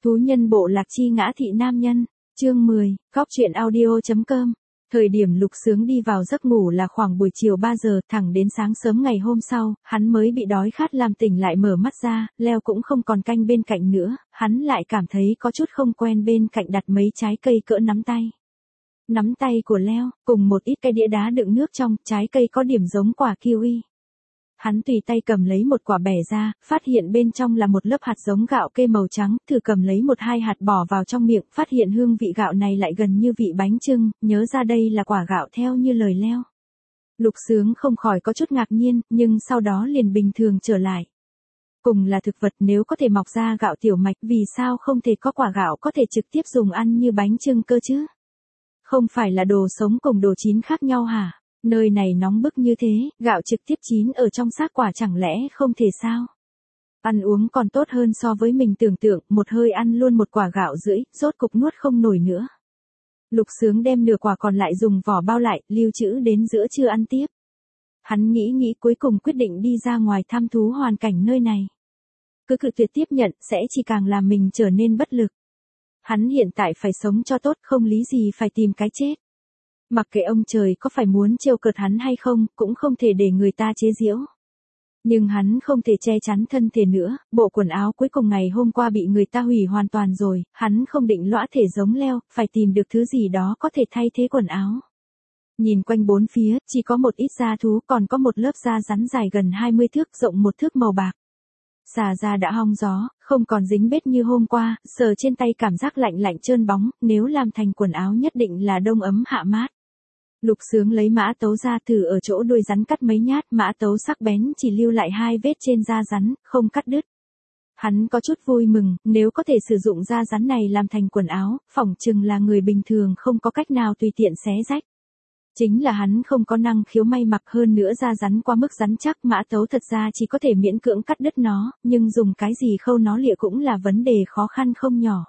Thú nhân bộ lạc chi ngã thị nam nhân, chương 10, góc truyện audio.com. Thời điểm Lục Sướng đi vào giấc ngủ là khoảng buổi chiều 3 giờ, thẳng đến sáng sớm ngày hôm sau, hắn mới bị đói khát làm tỉnh lại mở mắt ra, Leo cũng không còn canh bên cạnh nữa, hắn lại cảm thấy có chút không quen bên cạnh đặt mấy trái cây cỡ nắm tay. Nắm tay của Leo, cùng một ít cái đĩa đá đựng nước trong, trái cây có điểm giống quả kiwi. Hắn tùy tay cầm lấy một quả bẻ ra, phát hiện bên trong là một lớp hạt giống gạo kê màu trắng, thử cầm lấy một hai hạt bỏ vào trong miệng, phát hiện hương vị gạo này lại gần như vị bánh chưng, nhớ ra đây là quả gạo theo như lời Leo. Lục Sướng không khỏi có chút ngạc nhiên, nhưng sau đó liền bình thường trở lại. Cùng là thực vật, nếu có thể mọc ra gạo tiểu mạch, vì sao không thể có quả gạo có thể trực tiếp dùng ăn như bánh chưng cơ chứ? Không phải là đồ sống cùng đồ chín khác nhau hả? Nơi này nóng bức như thế, gạo trực tiếp chín ở trong xác quả chẳng lẽ không thể sao? Ăn uống còn tốt hơn so với mình tưởng tượng, một hơi ăn luôn một quả gạo rưỡi, rốt cục nuốt không nổi nữa. Lục Sướng đem nửa quả còn lại dùng vỏ bao lại, lưu trữ đến giữa trưa ăn tiếp. Hắn nghĩ cuối cùng quyết định đi ra ngoài thăm thú hoàn cảnh nơi này. Cứ cự tuyệt tiếp nhận sẽ chỉ càng làm mình trở nên bất lực. Hắn hiện tại phải sống cho tốt, không lý gì phải tìm cái chết. Mặc kệ ông trời có phải muốn trêu cợt hắn hay không, cũng không thể để người ta chế giễu. Nhưng hắn không thể che chắn thân thể nữa, bộ quần áo cuối cùng ngày hôm qua bị người ta hủy hoàn toàn rồi, hắn không định lõa thể giống Leo, phải tìm được thứ gì đó có thể thay thế quần áo. Nhìn quanh bốn phía, chỉ có một ít da thú, còn có một lớp da rắn dài gần 20 thước, rộng 1 thước màu bạc. Xà da đã hong gió, không còn dính bết như hôm qua, sờ trên tay cảm giác lạnh lạnh trơn bóng, nếu làm thành quần áo nhất định là đông ấm hạ mát. Lục Sướng lấy mã tấu ra thử ở chỗ đuôi rắn cắt mấy nhát, mã tấu sắc bén chỉ lưu lại 2 vết trên da rắn, không cắt đứt. Hắn có chút vui mừng, nếu có thể sử dụng da rắn này làm thành quần áo, phỏng chừng là người bình thường không có cách nào tùy tiện xé rách. Chính là hắn không có năng khiếu may mặc, hơn nữa da rắn quá mức rắn chắc, mã tấu thật ra chỉ có thể miễn cưỡng cắt đứt nó, nhưng dùng cái gì khâu nó lịa cũng là vấn đề khó khăn không nhỏ.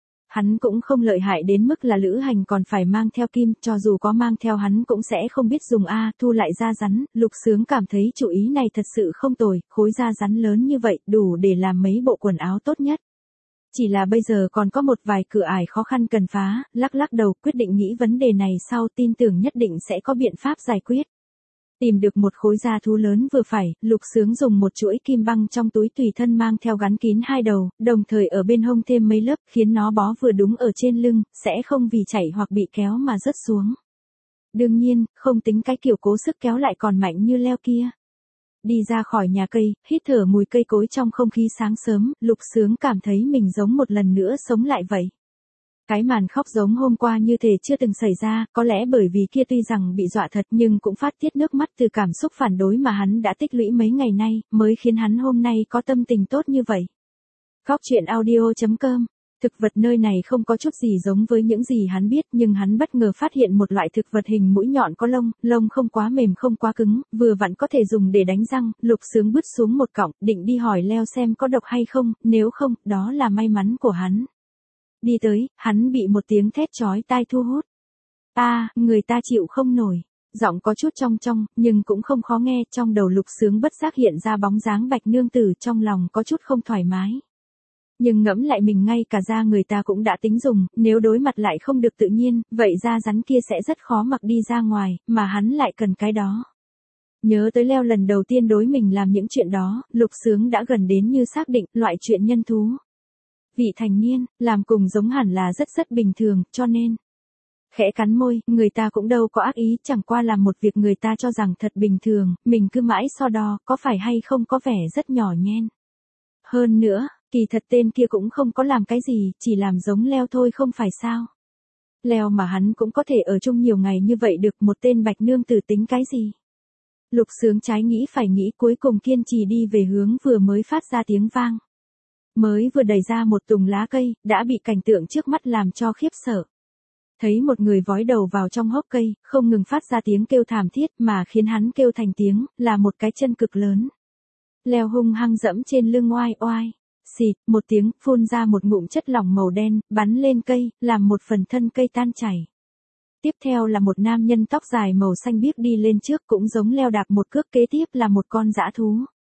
Hắn cũng không lợi hại đến mức là lữ hành còn phải mang theo kim, cho dù có mang theo hắn cũng sẽ không biết dùng thu lại da rắn. Lục Sướng cảm thấy chủ ý này thật sự không tồi, khối da rắn lớn như vậy, đủ để làm mấy bộ quần áo tốt nhất. Chỉ là bây giờ còn có một vài cửa ải khó khăn cần phá, lắc đầu, quyết định nghĩ vấn đề này sau, tin tưởng nhất định sẽ có biện pháp giải quyết. Tìm được một khối da thú lớn vừa phải, Lục Sướng dùng một chuỗi kim băng trong túi tùy thân mang theo gắn kín 2 đầu, đồng thời ở bên hông thêm mấy lớp, khiến nó bó vừa đúng ở trên lưng, sẽ không vì chảy hoặc bị kéo mà rớt xuống. Đương nhiên, không tính cái kiểu cố sức kéo lại còn mạnh như Leo kia. Đi ra khỏi nhà cây, hít thở mùi cây cối trong không khí sáng sớm, Lục Sướng cảm thấy mình giống một lần nữa sống lại vậy. Cái màn khóc giống hôm qua như thể chưa từng xảy ra, có lẽ bởi vì kia tuy rằng bị dọa thật nhưng cũng phát tiết nước mắt từ cảm xúc phản đối mà hắn đã tích lũy mấy ngày nay, mới khiến hắn hôm nay có tâm tình tốt như vậy. Góc truyện audio.com. Thực vật nơi này không có chút gì giống với những gì hắn biết, nhưng hắn bất ngờ phát hiện một loại thực vật hình mũi nhọn có lông, lông không quá mềm không quá cứng, vừa vặn có thể dùng để đánh răng. Lục Sướng bứt xuống một cọng, định đi hỏi Leo xem có độc hay không, nếu không, đó là may mắn của hắn. Đi tới, hắn bị một tiếng thét chói tai thu hút. Người ta chịu không nổi. Giọng có chút trong, nhưng cũng không khó nghe, trong đầu Lục Sướng bất giác hiện ra bóng dáng Bạch nương tử, trong lòng có chút không thoải mái. Nhưng ngẫm lại mình ngay cả da người ta cũng đã tính dùng, nếu đối mặt lại không được tự nhiên, vậy da rắn kia sẽ rất khó mặc đi ra ngoài, mà hắn lại cần cái đó. Nhớ tới Leo lần đầu tiên đối mình làm những chuyện đó, Lục Sướng đã gần đến như xác định, loại chuyện nhân thú. Vị thành niên, làm cùng giống hẳn là rất bình thường, cho nên. Khẽ cắn môi, người ta cũng đâu có ác ý, chẳng qua là một việc người ta cho rằng thật bình thường, mình cứ mãi so đo, có phải hay không có vẻ rất nhỏ nhen. Hơn nữa, kỳ thật tên kia cũng không có làm cái gì, chỉ làm giống Leo thôi không phải sao. Leo mà hắn cũng có thể ở chung nhiều ngày như vậy được, một tên Bạch nương tử tính cái gì. Lục Sướng trái nghĩ phải nghĩ, cuối cùng kiên trì đi về hướng vừa mới phát ra tiếng vang. Mới vừa đẩy ra một tùng lá cây, đã bị cảnh tượng trước mắt làm cho khiếp sợ. Thấy một người vói đầu vào trong hốc cây, không ngừng phát ra tiếng kêu thảm thiết, mà khiến hắn kêu thành tiếng, là một cái chân cực lớn. Leo hung hăng dẫm trên lưng oai, xịt, một tiếng, phun ra một ngụm chất lỏng màu đen, bắn lên cây, làm một phần thân cây tan chảy. Tiếp theo là một nam nhân tóc dài màu xanh biếc đi lên trước, cũng giống Leo đạp một cước, kế tiếp là một con dã thú.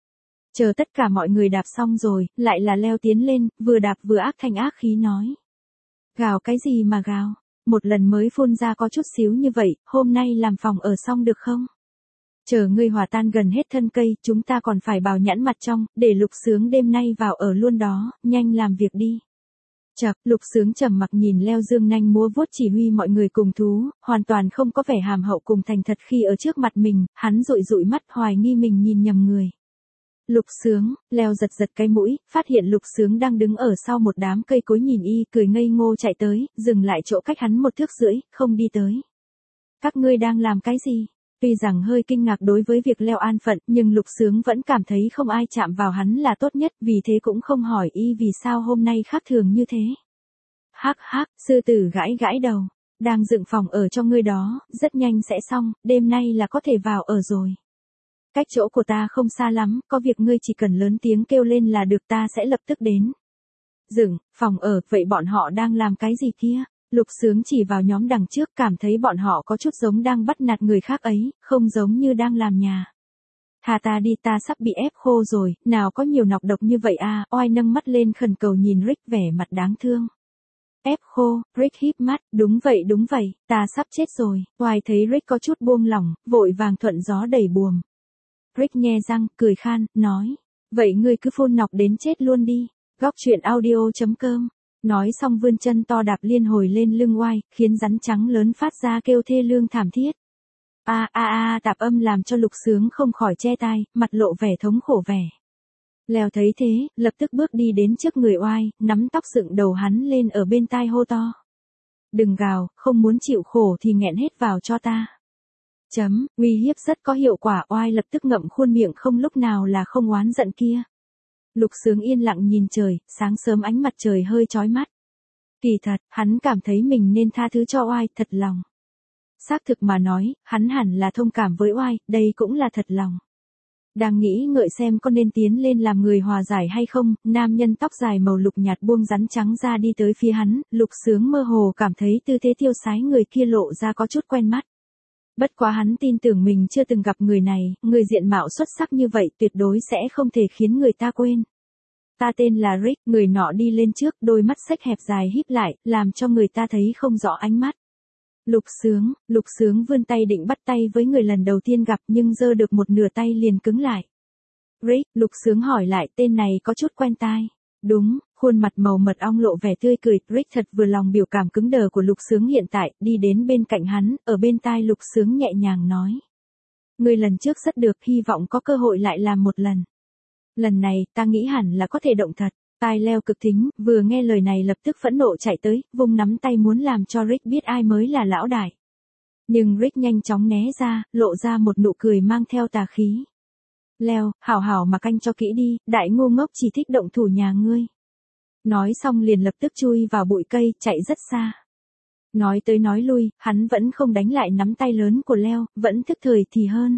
Chờ tất cả mọi người đạp xong rồi, lại là Leo tiến lên, vừa đạp vừa ác thanh ác khí nói. Gào cái gì mà gào, một lần mới phun ra có chút xíu như vậy, hôm nay làm phòng ở xong được không? Chờ ngươi hòa tan gần hết thân cây, chúng ta còn phải bào nhãn mặt trong, để Lục Sướng đêm nay vào ở luôn đó, nhanh làm việc đi. Chậc, Lục Sướng trầm mặc nhìn Leo dương nanh múa vuốt chỉ huy mọi người cùng thú, hoàn toàn không có vẻ hàm hậu cùng thành thật khi ở trước mặt mình, hắn dụi dụi mắt hoài nghi mình nhìn nhầm người. Lục Sướng, Leo giật giật cái mũi, phát hiện Lục Sướng đang đứng ở sau một đám cây cối nhìn y, cười ngây ngô chạy tới, dừng lại chỗ cách hắn 1,5 thước, không đi tới. Các ngươi đang làm cái gì? Tuy rằng hơi kinh ngạc đối với việc Leo an phận, nhưng Lục Sướng vẫn cảm thấy không ai chạm vào hắn là tốt nhất, vì thế cũng không hỏi y vì sao hôm nay khác thường như thế. Hắc hắc, sư tử gãi gãi đầu, đang dựng phòng ở cho ngươi đó, rất nhanh sẽ xong, đêm nay là có thể vào ở rồi. Cách chỗ của ta không xa lắm, có việc ngươi chỉ cần lớn tiếng kêu lên là được, ta sẽ lập tức đến. Dựng, phòng ở, vậy bọn họ đang làm cái gì kia? Lục Sướng chỉ vào nhóm đằng trước, cảm thấy bọn họ có chút giống đang bắt nạt người khác ấy, không giống như đang làm nhà. Thà ta đi, ta sắp bị ép khô rồi, nào có nhiều nọc độc như vậy à, Oai nâng mắt lên khẩn cầu nhìn Rick vẻ mặt đáng thương. Ép khô, Rick híp mắt, đúng vậy, ta sắp chết rồi, Oai thấy Rick có chút buông lỏng, vội vàng thuận gió đẩy buồm. Rick nhe răng, cười khan, nói, vậy ngươi cứ phun nọc đến chết luôn đi, góc chuyện audio.com. Nói xong vươn chân to đạp liên hồi lên lưng Oai, khiến rắn trắng lớn phát ra kêu thê lương thảm thiết. Tạp âm làm cho Lục Sướng không khỏi che tai, mặt lộ vẻ thống khổ vẻ. Leo thấy thế, lập tức bước đi đến trước người Oai, nắm tóc dựng đầu hắn lên ở bên tai hô to. Đừng gào, không muốn chịu khổ thì nghẹn hết vào cho ta. Uy hiếp rất có hiệu quả, Oai lập tức ngậm khuôn miệng không lúc nào là không oán giận kia. Lục Sướng yên lặng nhìn trời, sáng sớm ánh mặt trời hơi chói mắt. Kỳ thật, hắn cảm thấy mình nên tha thứ cho Oai, thật lòng. Xác thực mà nói, hắn hẳn là thông cảm với Oai, đây cũng là thật lòng. Đang nghĩ ngợi xem có nên tiến lên làm người hòa giải hay không, nam nhân tóc dài màu lục nhạt buông rắn trắng ra đi tới phía hắn, Lục Sướng mơ hồ cảm thấy tư thế tiêu sái người kia lộ ra có chút quen mắt. Bất quá hắn tin tưởng mình chưa từng gặp người này, người diện mạo xuất sắc như vậy tuyệt đối sẽ không thể khiến người ta quên. Ta tên là Rick, người nọ đi lên trước, đôi mắt xếch hẹp dài híp lại, làm cho người ta thấy không rõ ánh mắt. Lục Sướng vươn tay định bắt tay với người lần đầu tiên gặp nhưng giơ được một nửa tay liền cứng lại. Rick, Lục Sướng hỏi lại, tên này có chút quen tai. Đúng, khuôn mặt màu mật ong lộ vẻ tươi cười, Rick thật vừa lòng biểu cảm cứng đờ của Lục Sướng hiện tại, đi đến bên cạnh hắn, ở bên tai Lục Sướng nhẹ nhàng nói. Người lần trước rất được, hy vọng có cơ hội lại làm một lần. Lần này, ta nghĩ hẳn là có thể động thật. Tai Leo cực thính, vừa nghe lời này lập tức phẫn nộ chạy tới, vung nắm tay muốn làm cho Rick biết ai mới là lão đại. Nhưng Rick nhanh chóng né ra, lộ ra một nụ cười mang theo tà khí. Leo, hảo mà canh cho kỹ đi, đại ngu ngốc chỉ thích động thủ nhà ngươi. Nói xong liền lập tức chui vào bụi cây, chạy rất xa. Nói tới nói lui, hắn vẫn không đánh lại nắm tay lớn của Leo, vẫn thức thời thì hơn.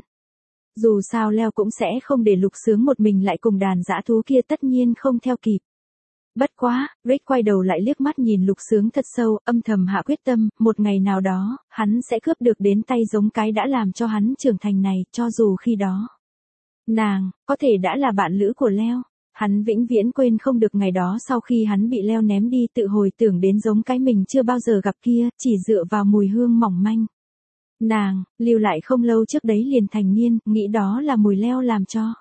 Dù sao Leo cũng sẽ không để Lục Sướng một mình lại cùng đàn dã thú kia, tất nhiên không theo kịp. Bất quá, Rick quay đầu lại liếc mắt nhìn Lục Sướng thật sâu, âm thầm hạ quyết tâm, một ngày nào đó, hắn sẽ cướp được đến tay giống cái đã làm cho hắn trưởng thành này, cho dù khi đó. Nàng, có thể đã là bạn lữ của Leo. Hắn vĩnh viễn quên không được ngày đó sau khi hắn bị Leo ném đi, tự hồi tưởng đến giống cái mình chưa bao giờ gặp kia, chỉ dựa vào mùi hương mỏng manh. Nàng, lưu lại không lâu trước đấy liền thành niên, nghĩ đó là mùi Leo làm cho.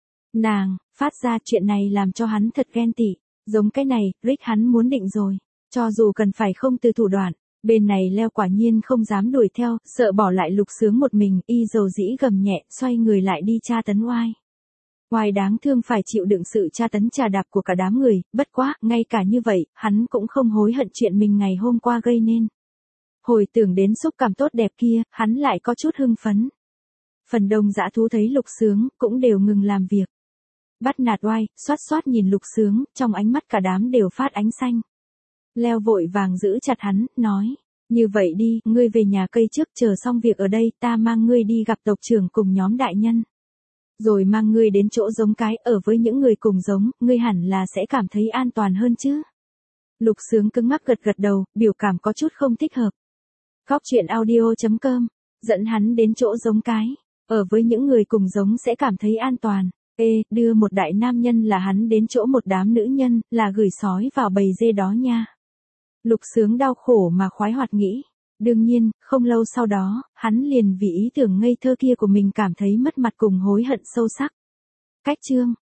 Nàng, phát ra chuyện này làm cho hắn thật ghen tị. Giống cái này, Rick hắn muốn định rồi. Cho dù cần phải không từ thủ đoạn. Bên này Leo quả nhiên không dám đuổi theo, sợ bỏ lại Lục Sướng một mình, y dầu dĩ gầm nhẹ, xoay người lại đi tra tấn Oai. Oai đáng thương phải chịu đựng sự tra tấn chà đạp của cả đám người, bất quá, ngay cả như vậy, hắn cũng không hối hận chuyện mình ngày hôm qua gây nên. Hồi tưởng đến xúc cảm tốt đẹp kia, hắn lại có chút hưng phấn. Phần đông dã thú thấy Lục Sướng, cũng đều ngừng làm việc. Bắt nạt Oai, xoát nhìn Lục Sướng, trong ánh mắt cả đám đều phát ánh xanh. Leo vội vàng giữ chặt hắn, nói, như vậy đi, ngươi về nhà cây trước, chờ xong việc ở đây, ta mang ngươi đi gặp tộc trưởng cùng nhóm đại nhân. Rồi mang ngươi đến chỗ giống cái, ở với những người cùng giống, ngươi hẳn là sẽ cảm thấy an toàn hơn chứ. Lục Sướng cứng ngắc gật đầu, biểu cảm có chút không thích hợp. Góc chuyện audio.com, dẫn hắn đến chỗ giống cái, ở với những người cùng giống sẽ cảm thấy an toàn. Đưa một đại nam nhân là hắn đến chỗ một đám nữ nhân, là gửi sói vào bầy dê đó nha. Lục Sướng đau khổ mà khoái hoạt nghĩ. Đương nhiên, không lâu sau đó, hắn liền vì ý tưởng ngây thơ kia của mình cảm thấy mất mặt cùng hối hận sâu sắc. Cách chương